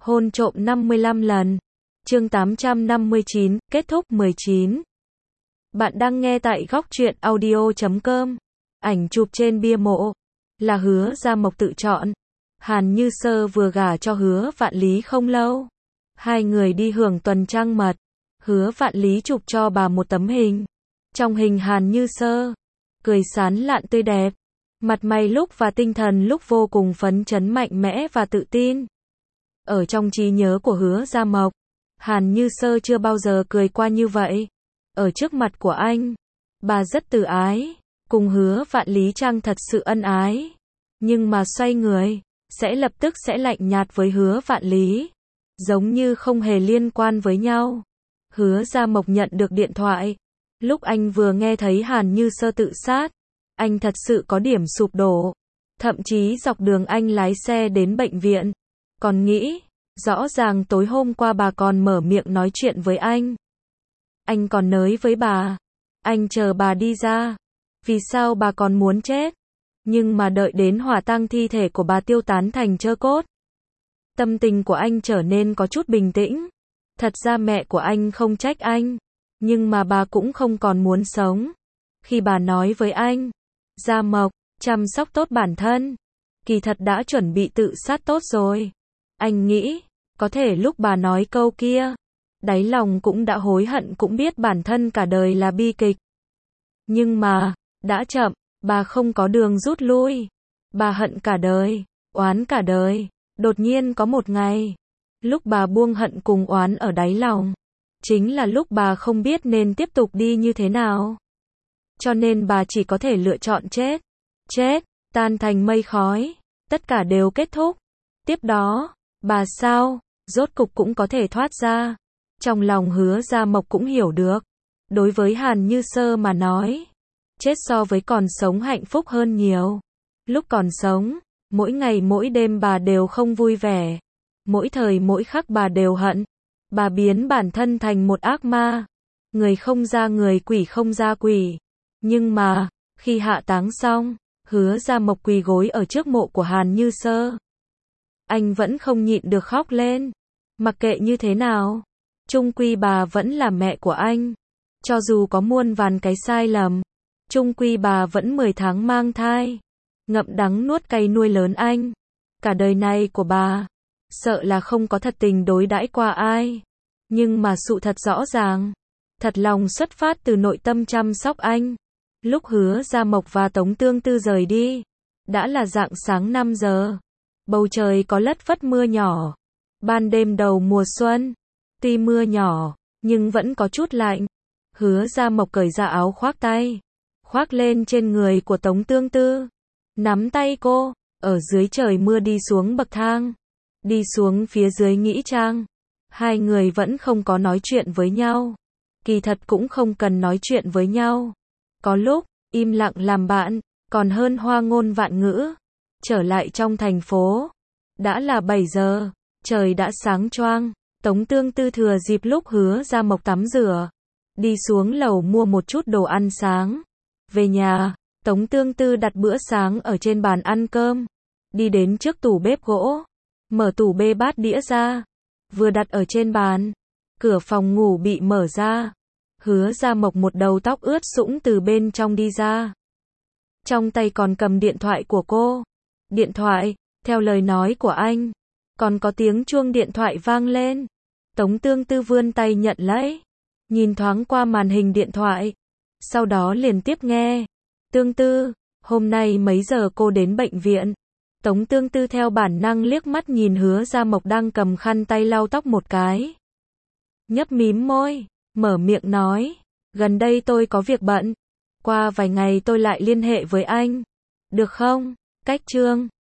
Hôn trộm 55 lần. Chương 859, kết thúc 19. Bạn đang nghe tại góc truyện audio.com. Ảnh chụp trên bia mộ là Hứa Gia Mộc tự chọn. Hàn Như Sơ vừa gả cho Hứa Vạn Lý không lâu. Hai người đi hưởng tuần trăng mật. Hứa Vạn Lý chụp cho bà một tấm hình. Trong hình Hàn Như Sơ cười sán lạn tươi đẹp, mặt mày lúc và tinh thần lúc vô cùng phấn chấn mạnh mẽ và tự tin. Ở trong trí nhớ của Hứa Gia Mộc, Hàn Như Sơ chưa bao giờ cười qua như vậy. Ở trước mặt của anh, bà rất từ ái, cùng Hứa Vạn Lý Trang thật sự ân ái. Nhưng mà xoay người, sẽ lập tức sẽ lạnh nhạt với Hứa Vạn Lý, giống như không hề liên quan với nhau. Hứa Gia Mộc nhận được điện thoại. Lúc anh vừa nghe thấy Hàn Như Sơ tự sát, anh thật sự có điểm sụp đổ. Thậm chí dọc đường anh lái xe đến bệnh viện, còn nghĩ, rõ ràng tối hôm qua bà còn mở miệng nói chuyện với anh. Anh còn nới với bà, anh chờ bà đi ra. Vì sao bà còn muốn chết? Nhưng mà đợi đến hỏa tang thi thể của bà tiêu tán thành tro cốt, tâm tình của anh trở nên có chút bình tĩnh. Thật ra mẹ của anh không trách anh, nhưng mà bà cũng không còn muốn sống. Khi bà nói với anh, Gia Mộc, chăm sóc tốt bản thân, kỳ thật đã chuẩn bị tự sát tốt rồi. Anh nghĩ, có thể lúc bà nói câu kia, đáy lòng cũng đã hối hận, cũng biết bản thân cả đời là bi kịch. Nhưng mà, đã chậm, bà không có đường rút lui. Bà hận cả đời, oán cả đời. Đột nhiên có một ngày, lúc bà buông hận cùng oán ở đáy lòng, chính là lúc bà không biết nên tiếp tục đi như thế nào. Cho nên bà chỉ có thể lựa chọn chết. Chết, tan thành mây khói, tất cả đều kết thúc. Tiếp đó, bà sao, rốt cục cũng có thể thoát ra. Trong lòng Hứa Gia Mộc cũng hiểu được. Đối với Hàn Như Sơ mà nói, chết so với còn sống hạnh phúc hơn nhiều. Lúc còn sống, mỗi ngày mỗi đêm bà đều không vui vẻ. Mỗi thời mỗi khắc bà đều hận. Bà biến bản thân thành một ác ma. Người không ra người, quỷ không ra quỷ. Nhưng mà, khi hạ táng xong, Hứa Gia Mộc quỳ gối ở trước mộ của Hàn Như Sơ. Anh vẫn không nhịn được khóc lên. Mặc kệ như thế nào, chung quy bà vẫn là mẹ của anh. Cho dù có muôn vàn cái sai lầm, chung quy bà vẫn 10 tháng mang thai, ngậm đắng nuốt cay nuôi lớn anh. Cả đời này của bà, sợ là không có thật tình đối đãi qua ai. Nhưng mà sự thật rõ ràng, thật lòng xuất phát từ nội tâm chăm sóc anh. Lúc Hứa Gia Mộc và Tống Tương Tư rời đi, đã là rạng sáng 5 giờ. Bầu trời có lất phất mưa nhỏ. Ban đêm đầu mùa xuân, tuy mưa nhỏ, nhưng vẫn có chút lạnh. Hứa Gia Mộc cởi ra áo khoác tay, khoác lên trên người của Tống Tương Tư, nắm tay cô, ở dưới trời mưa đi xuống bậc thang, đi xuống phía dưới nghĩa trang. Hai người vẫn không có nói chuyện với nhau. Kỳ thật cũng không cần nói chuyện với nhau. Có lúc, im lặng làm bạn, còn hơn hoa ngôn vạn ngữ. Trở lại trong thành phố, đã là 7 giờ, trời đã sáng choang. Tống Tương Tư thừa dịp lúc Hứa Gia Mộc tắm rửa, đi xuống lầu mua một chút đồ ăn sáng. Về nhà, Tống Tương Tư đặt bữa sáng ở trên bàn ăn cơm, đi đến trước tủ bếp gỗ, mở tủ bê bát đĩa ra, vừa đặt ở trên bàn, cửa phòng ngủ bị mở ra. Hứa Gia Mộc một đầu tóc ướt sũng từ bên trong đi ra. Trong tay còn cầm điện thoại của cô. Điện thoại, theo lời nói của anh, còn có tiếng chuông điện thoại vang lên. Tống Tương Tư vươn tay nhận lấy, nhìn thoáng qua màn hình điện thoại, sau đó liền tiếp nghe. Tương Tư, hôm nay mấy giờ cô đến bệnh viện? Tống Tương Tư theo bản năng liếc mắt nhìn Hứa Gia Mộc đang cầm khăn tay lau tóc một cái. Nhấp mím môi, mở miệng nói, gần đây tôi có việc bận, qua vài ngày tôi lại liên hệ với anh, được không? Cách chương